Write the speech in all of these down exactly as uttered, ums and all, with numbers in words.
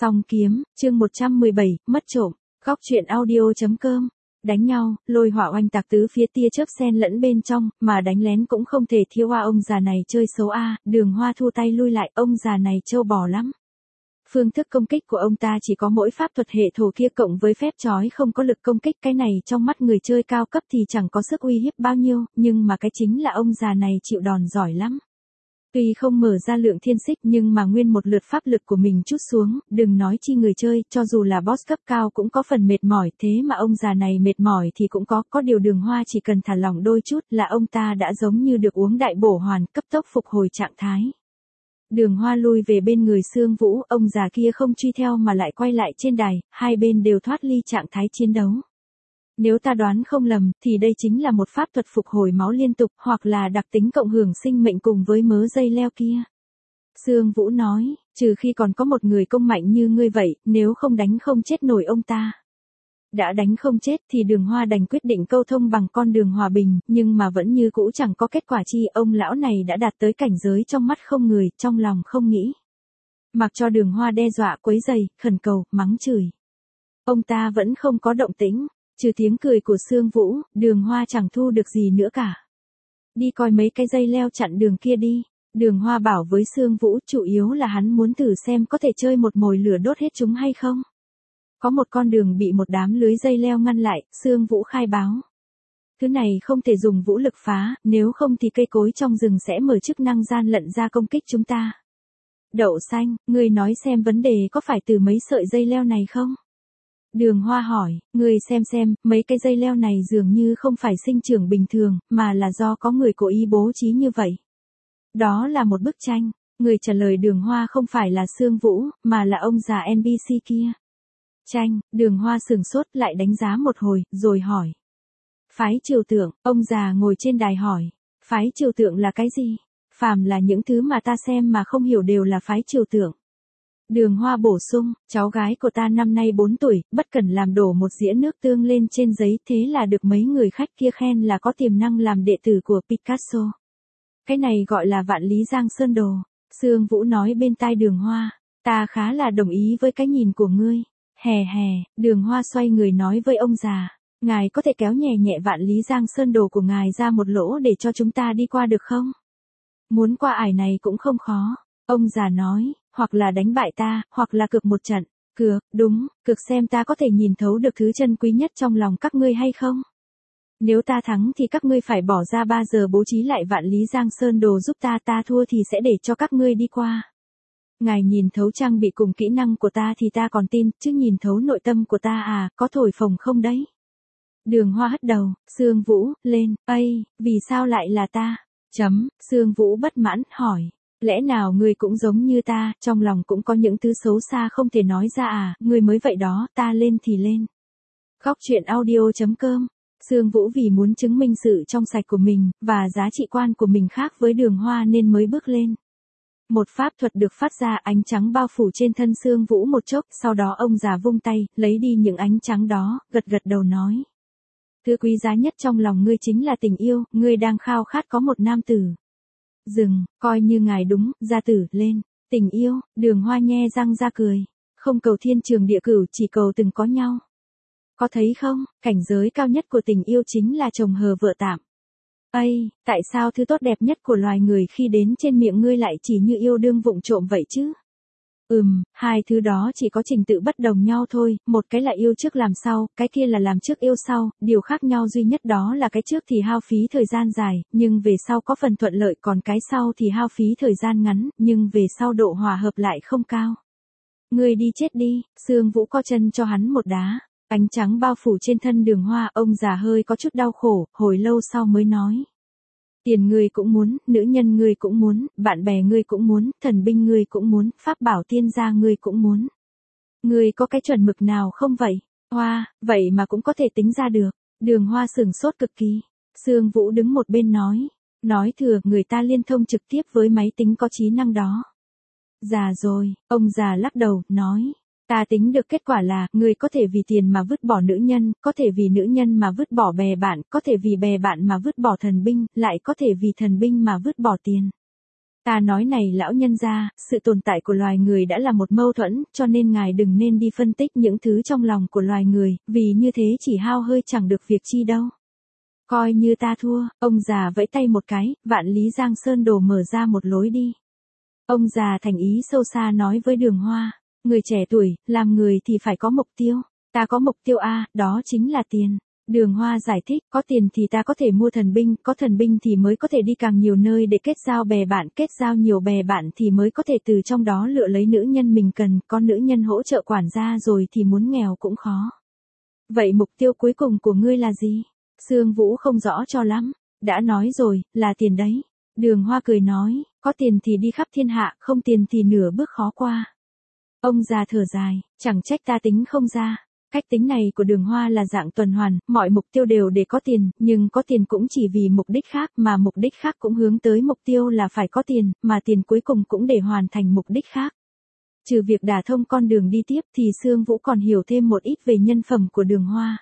Song kiếm, chương một trăm mười bảy, mất trộm, góc truyện audio.com. Đánh nhau, lôi hỏa oanh tạc tứ phía tia chớp xen lẫn bên trong, mà đánh lén cũng không thể thiếu a ông già này chơi xấu a, Đường Hoa thu tay lui lại, ông già này trâu bò lắm. Phương thức công kích của ông ta chỉ có mỗi pháp thuật hệ thổ kia cộng với phép chói không có lực công kích, cái này trong mắt người chơi cao cấp thì chẳng có sức uy hiếp bao nhiêu, nhưng mà cái chính là ông già này chịu đòn giỏi lắm. Tuy không mở ra lượng thiên xích nhưng mà nguyên một lượt pháp lực của mình trút xuống, đừng nói chi người chơi, cho dù là boss cấp cao cũng có phần mệt mỏi, thế mà ông già này mệt mỏi thì cũng có, có điều Đường Hoa chỉ cần thả lỏng đôi chút là ông ta đã giống như được uống đại bổ hoàn, cấp tốc phục hồi trạng thái. Đường Hoa lui về bên người Sương Vũ, ông già kia không truy theo mà lại quay lại trên đài, hai bên đều thoát ly trạng thái chiến đấu. Nếu ta đoán không lầm, thì đây chính là một pháp thuật phục hồi máu liên tục, hoặc là đặc tính cộng hưởng sinh mệnh cùng với mớ dây leo kia. Sương Vũ nói, trừ khi còn có một người công mạnh như ngươi vậy, nếu không đánh không chết nổi ông ta. Đã đánh không chết thì Đường Hoa đành quyết định câu thông bằng con đường hòa bình, nhưng mà vẫn như cũ chẳng có kết quả chi, ông lão này đã đạt tới cảnh giới trong mắt không người, trong lòng không nghĩ. Mặc cho Đường Hoa đe dọa quấy rầy, khẩn cầu, mắng chửi. Ông ta vẫn không có động tĩnh. Trừ tiếng cười của Sương Vũ, Đường Hoa chẳng thu được gì nữa cả. Đi coi mấy cái dây leo chặn đường kia đi. Đường Hoa bảo với Sương Vũ, chủ yếu là hắn muốn thử xem có thể chơi một mồi lửa đốt hết chúng hay không. Có một con đường bị một đám lưới dây leo ngăn lại, Sương Vũ khai báo. Thứ này không thể dùng vũ lực phá, nếu không thì cây cối trong rừng sẽ mở chức năng gian lận ra công kích chúng ta. Đậu xanh, ngươi nói xem vấn đề có phải từ mấy sợi dây leo này không? Đường Hoa hỏi, người xem xem, mấy cái dây leo này dường như không phải sinh trưởng bình thường, mà là do có người cố ý bố trí như vậy. Đó là một bức tranh, người trả lời Đường Hoa không phải là Sương Vũ, mà là ông già en pê xê kia. Tranh, Đường Hoa sửng sốt lại đánh giá một hồi, rồi hỏi. Phái trừu tượng, ông già ngồi trên đài hỏi, phái trừu tượng là cái gì? Phàm là những thứ mà ta xem mà không hiểu đều là phái trừu tượng. Đường Hoa bổ sung, cháu gái của ta năm nay bốn tuổi, bất cẩn làm đổ một dĩa nước tương lên trên giấy, thế là được mấy người khách kia khen là có tiềm năng làm đệ tử của Picasso. Cái này gọi là vạn lý giang sơn đồ. Sương Vũ nói bên tai Đường Hoa, ta khá là đồng ý với cái nhìn của ngươi. Hè hè, Đường Hoa xoay người nói với ông già, ngài có thể kéo nhẹ nhẹ vạn lý giang sơn đồ của ngài ra một lỗ để cho chúng ta đi qua được không? Muốn qua ải này cũng không khó. Ông già nói, hoặc là đánh bại ta, hoặc là cược một trận. Cược, đúng, cược xem ta có thể nhìn thấu được thứ chân quý nhất trong lòng các ngươi hay không. Nếu ta thắng thì các ngươi phải bỏ ra ba giờ bố trí lại vạn lý giang sơn đồ giúp ta, ta thua thì sẽ để cho các ngươi đi qua. Ngài nhìn thấu trang bị cùng kỹ năng của ta thì ta còn tin, chứ nhìn thấu nội tâm của ta à, có thổi phồng không đấy? Đường Hoa hất đầu, Sương Vũ, lên, ây, vì sao lại là ta? Chấm, Sương Vũ bất mãn, hỏi. Lẽ nào ngươi cũng giống như ta, trong lòng cũng có những thứ xấu xa không thể nói ra à, ngươi mới vậy đó, ta lên thì lên. Góc truyện audio.com. Sương Vũ vì muốn chứng minh sự trong sạch của mình, và giá trị quan của mình khác với Đường Hoa nên mới bước lên. Một pháp thuật được phát ra, ánh trắng bao phủ trên thân Sương Vũ một chốc, sau đó ông già vung tay, lấy đi những ánh trắng đó, gật gật đầu nói. Thứ quý giá nhất trong lòng ngươi chính là tình yêu, ngươi đang khao khát có một nam tử. Dừng, coi như ngài đúng, gia tử, lên. Tình yêu, Đường Hoa nhe răng ra cười. Không cầu thiên trường địa cửu, chỉ cầu từng có nhau. Có thấy không, cảnh giới cao nhất của tình yêu chính là chồng hờ vợ tạm. Ây, tại sao thứ tốt đẹp nhất của loài người khi đến trên miệng ngươi lại chỉ như yêu đương vụng trộm vậy chứ? Ừm, hai thứ đó chỉ có trình tự bất đồng nhau thôi, một cái là yêu trước làm sau, cái kia là làm trước yêu sau, điều khác nhau duy nhất đó là cái trước thì hao phí thời gian dài, nhưng về sau có phần thuận lợi, còn cái sau thì hao phí thời gian ngắn, nhưng về sau độ hòa hợp lại không cao. Ngươi đi chết đi, Sương Vũ co chân cho hắn một đá, ánh trắng bao phủ trên thân Đường Hoa, ông già hơi có chút đau khổ, hồi lâu sau mới nói. Tiền ngươi cũng muốn, nữ nhân ngươi cũng muốn, bạn bè ngươi cũng muốn, thần binh ngươi cũng muốn, pháp bảo tiên gia ngươi cũng muốn. Ngươi có cái chuẩn mực nào không vậy? Hoa, vậy mà cũng có thể tính ra được. Đường Hoa sửng sốt cực kỳ. Sương Vũ đứng một bên nói. Nói thừa, người ta liên thông trực tiếp với máy tính có trí năng đó. Già rồi, ông già lắc đầu, nói. Ta tính được kết quả là, người có thể vì tiền mà vứt bỏ nữ nhân, có thể vì nữ nhân mà vứt bỏ bè bạn, có thể vì bè bạn mà vứt bỏ thần binh, lại có thể vì thần binh mà vứt bỏ tiền. Ta nói này lão nhân gia, sự tồn tại của loài người đã là một mâu thuẫn, cho nên ngài đừng nên đi phân tích những thứ trong lòng của loài người, vì như thế chỉ hao hơi chẳng được việc chi đâu. Coi như ta thua, ông già vẫy tay một cái, vạn lý giang sơn đổ mở ra một lối đi. Ông già thành ý sâu xa nói với Đường Hoa, người trẻ tuổi, làm người thì phải có mục tiêu. Ta có mục tiêu A, đó chính là tiền. Đường Hoa giải thích, có tiền thì ta có thể mua thần binh, có thần binh thì mới có thể đi càng nhiều nơi để kết giao bè bạn, kết giao nhiều bè bạn thì mới có thể từ trong đó lựa lấy nữ nhân mình cần, có nữ nhân hỗ trợ quản gia rồi thì muốn nghèo cũng khó. Vậy mục tiêu cuối cùng của ngươi là gì? Sương Vũ không rõ cho lắm. Đã nói rồi, là tiền đấy. Đường Hoa cười nói, có tiền thì đi khắp thiên hạ, không tiền thì nửa bước khó qua. Ông già thở dài, chẳng trách ta tính không ra. Cách tính này của Đường Hoa là dạng tuần hoàn, mọi mục tiêu đều để có tiền, nhưng có tiền cũng chỉ vì mục đích khác, mà mục đích khác cũng hướng tới mục tiêu là phải có tiền, mà tiền cuối cùng cũng để hoàn thành mục đích khác. Trừ việc đả thông con đường đi tiếp thì Sương Vũ còn hiểu thêm một ít về nhân phẩm của Đường Hoa.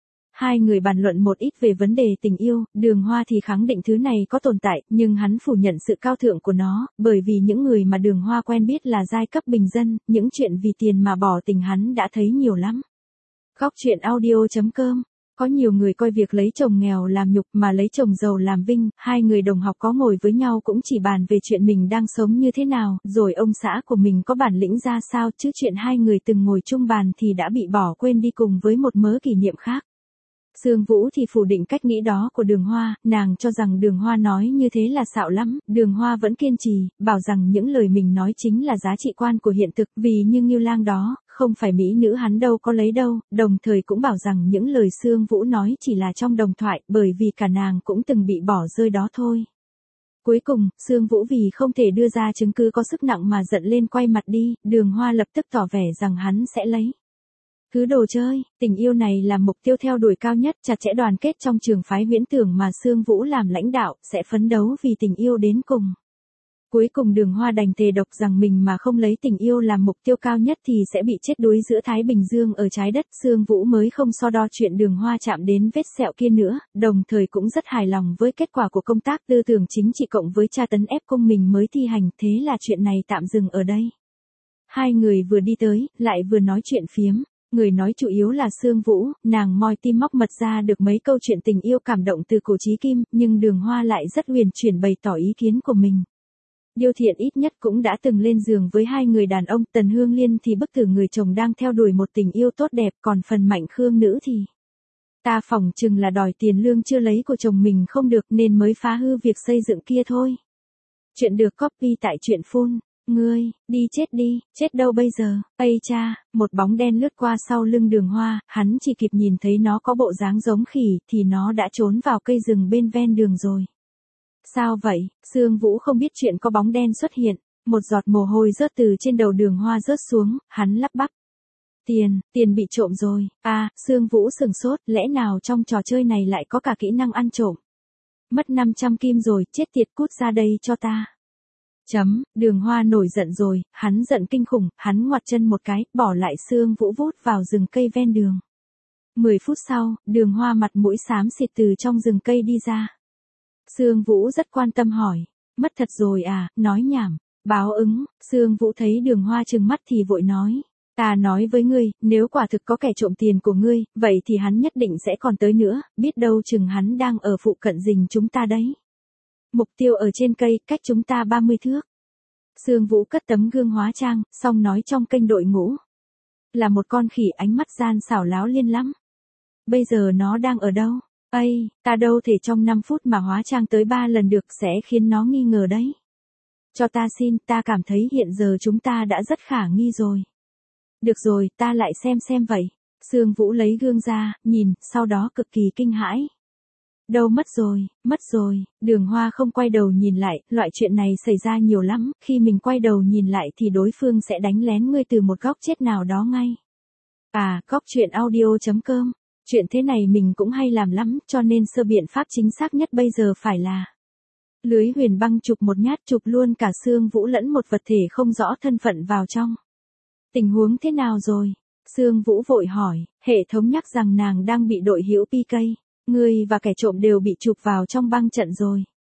Hai người bàn luận một ít về vấn đề tình yêu, Đường Hoa thì khẳng định thứ này có tồn tại, nhưng hắn phủ nhận sự cao thượng của nó, bởi vì những người mà Đường Hoa quen biết là giai cấp bình dân, những chuyện vì tiền mà bỏ tình hắn đã thấy nhiều lắm. Góc truyện audio chấm com. Có nhiều người coi việc lấy chồng nghèo làm nhục mà lấy chồng giàu làm vinh, hai người đồng học có ngồi với nhau cũng chỉ bàn về chuyện mình đang sống như thế nào, rồi ông xã của mình có bản lĩnh ra sao, chứ chuyện hai người từng ngồi chung bàn thì đã bị bỏ quên đi cùng với một mớ kỷ niệm khác. Sương Vũ thì phủ định cách nghĩ đó của Đường Hoa, nàng cho rằng Đường Hoa nói như thế là xạo lắm, Đường Hoa vẫn kiên trì, bảo rằng những lời mình nói chính là giá trị quan của hiện thực, vì như Ngưu Lang đó, không phải mỹ nữ hắn đâu có lấy đâu, đồng thời cũng bảo rằng những lời Sương Vũ nói chỉ là trong đồng thoại, bởi vì cả nàng cũng từng bị bỏ rơi đó thôi. Cuối cùng, Sương Vũ vì không thể đưa ra chứng cứ có sức nặng mà giận lên quay mặt đi, Đường Hoa lập tức tỏ vẻ rằng hắn sẽ lấy. Thứ đồ chơi, tình yêu này là mục tiêu theo đuổi cao nhất, chặt chẽ đoàn kết trong trường phái Huyễn Tưởng mà Sương Vũ làm lãnh đạo, sẽ phấn đấu vì tình yêu đến cùng. Cuối cùng Đường Hoa đành thề độc rằng mình mà không lấy tình yêu làm mục tiêu cao nhất thì sẽ bị chết đuối giữa Thái Bình Dương ở trái đất. Sương Vũ mới không so đo chuyện Đường Hoa chạm đến vết sẹo kia nữa, đồng thời cũng rất hài lòng với kết quả của công tác tư tưởng chính trị cộng với tra tấn ép cung mình mới thi hành, thế là chuyện này tạm dừng ở đây. Hai người vừa đi tới, lại vừa nói chuyện phiếm. Người nói chủ yếu là Sương Vũ, nàng moi tim móc mật ra được mấy câu chuyện tình yêu cảm động từ cổ chí kim, nhưng Đường Hoa lại rất huyền chuyển bày tỏ ý kiến của mình. Điêu Thiện ít nhất cũng đã từng lên giường với hai người đàn ông, Tần Hương Liên thì bức tử người chồng đang theo đuổi một tình yêu tốt đẹp, còn phần Mạnh Khương nữ thì... Ta phỏng chừng là đòi tiền lương chưa lấy của chồng mình không được nên mới phá hư việc xây dựng kia thôi. Chuyện được copy tại truyện phun. Ngươi, đi chết đi, chết đâu bây giờ, ây cha, một bóng đen lướt qua sau lưng Đường Hoa, hắn chỉ kịp nhìn thấy nó có bộ dáng giống khỉ, thì nó đã trốn vào cây rừng bên ven đường rồi. Sao vậy, Sương Vũ không biết chuyện có bóng đen xuất hiện, một giọt mồ hôi rớt từ trên đầu Đường Hoa rớt xuống, hắn lắp bắp. Tiền, tiền bị trộm rồi, à, Sương Vũ sừng sốt, lẽ nào trong trò chơi này lại có cả kỹ năng ăn trộm. Mất năm trăm kim rồi, chết tiệt, cút ra đây cho ta. Chấm, Đường Hoa nổi giận rồi, hắn giận kinh khủng, hắn ngoặt chân một cái, bỏ lại Sương Vũ vút vào rừng cây ven đường. Mười phút sau, Đường Hoa mặt mũi xám xịt từ trong rừng cây đi ra. Sương Vũ rất quan tâm hỏi, mất thật rồi à, nói nhảm, báo ứng. Sương Vũ thấy Đường Hoa trừng mắt thì vội nói, ta nói với ngươi, nếu quả thực có kẻ trộm tiền của ngươi, vậy thì hắn nhất định sẽ còn tới nữa, biết đâu chừng hắn đang ở phụ cận rình chúng ta đấy. Mục tiêu ở trên cây, cách chúng ta ba mươi thước. Sương Vũ cất tấm gương hóa trang, xong nói trong kênh đội ngũ. Là một con khỉ ánh mắt gian xảo láo liên lắm. Bây giờ nó đang ở đâu? Ây, ta đâu thể trong năm phút mà hóa trang tới ba lần được, sẽ khiến nó nghi ngờ đấy. Cho ta xin, ta cảm thấy hiện giờ chúng ta đã rất khả nghi rồi. Được rồi, ta lại xem xem vậy. Sương Vũ lấy gương ra, nhìn, sau đó cực kỳ kinh hãi. Đâu mất rồi, mất rồi, Đường Hoa không quay đầu nhìn lại, loại chuyện này xảy ra nhiều lắm, khi mình quay đầu nhìn lại thì đối phương sẽ đánh lén ngươi từ một góc chết nào đó ngay. À, góc truyện audio chấm com, chuyện thế này mình cũng hay làm lắm, cho nên sơ biện pháp chính xác nhất bây giờ phải là lưới huyền băng chụp một nhát chụp luôn cả Sương Vũ lẫn một vật thể không rõ thân phận vào trong. Tình huống thế nào rồi? Sương Vũ vội hỏi, hệ thống nhắc rằng nàng đang bị đội hữu pê ca. Ngươi và kẻ trộm đều bị chụp vào trong băng trận rồi.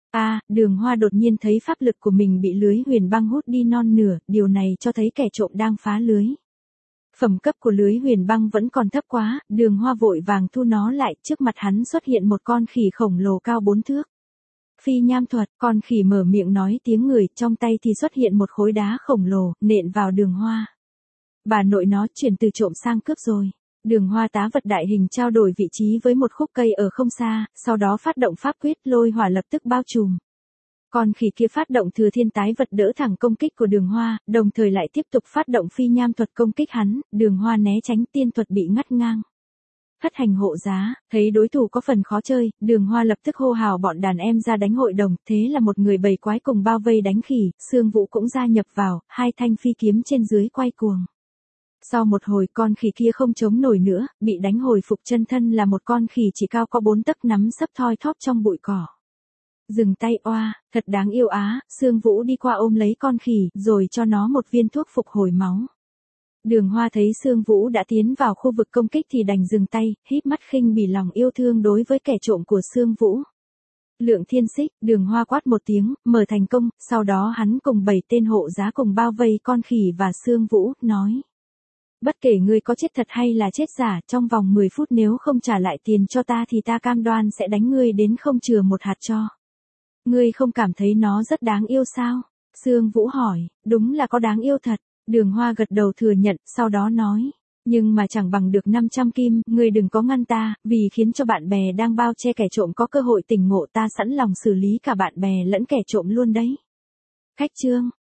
A, Đường Hoa đột nhiên thấy pháp lực của mình bị lưới huyền băng hút đi non nửa, điều này cho thấy kẻ trộm đang phá lưới. Phẩm cấp của lưới huyền băng vẫn còn thấp quá, Đường Hoa vội vàng thu nó lại, trước mặt hắn xuất hiện một con khỉ khổng lồ cao bốn thước. Phi nham thuật, con khỉ mở miệng nói tiếng người, trong tay thì xuất hiện một khối đá khổng lồ, nện vào Đường Hoa. Bà nội nó chuyển từ trộm sang cướp rồi. Đường Hoa tá vật đại hình trao đổi vị trí với một khúc cây ở không xa, sau đó phát động pháp quyết lôi hỏa lập tức bao trùm. Con khỉ kia phát động thừa thiên tái vật đỡ thẳng công kích của Đường Hoa, đồng thời lại tiếp tục phát động phi nham thuật công kích hắn, Đường Hoa né tránh tiên thuật bị ngắt ngang. Thất hành hộ giá, thấy đối thủ có phần khó chơi, Đường Hoa lập tức hô hào bọn đàn em ra đánh hội đồng, thế là một người bầy quái cùng bao vây đánh khỉ, Sương Vũ cũng gia nhập vào, hai thanh phi kiếm trên dưới quay cuồng. Sau một hồi con khỉ kia không chống nổi nữa, bị đánh hồi phục chân thân là một con khỉ chỉ cao có bốn tấc nắm sấp thoi thóp trong bụi cỏ. Dừng tay oa, thật đáng yêu á, Sương Vũ đi qua ôm lấy con khỉ, rồi cho nó một viên thuốc phục hồi máu. Đường Hoa thấy Sương Vũ đã tiến vào khu vực công kích thì đành dừng tay, híp mắt khinh bỉ lòng yêu thương đối với kẻ trộm của Sương Vũ. Lượng thiên xích, Đường Hoa quát một tiếng, mở thành công, sau đó hắn cùng bảy tên hộ giá cùng bao vây con khỉ và Sương Vũ, nói. Bất kể ngươi có chết thật hay là chết giả, trong vòng mười phút nếu không trả lại tiền cho ta thì ta cam đoan sẽ đánh ngươi đến không chừa một hạt tro. Ngươi không cảm thấy nó rất đáng yêu sao? Sương Vũ hỏi, đúng là có đáng yêu thật. Đường Hoa gật đầu thừa nhận, sau đó nói. Nhưng mà chẳng bằng được năm trăm kim, ngươi đừng có ngăn ta, vì khiến cho bạn bè đang bao che kẻ trộm có cơ hội tỉnh ngộ, ta sẵn lòng xử lý cả bạn bè lẫn kẻ trộm luôn đấy. Khách trương,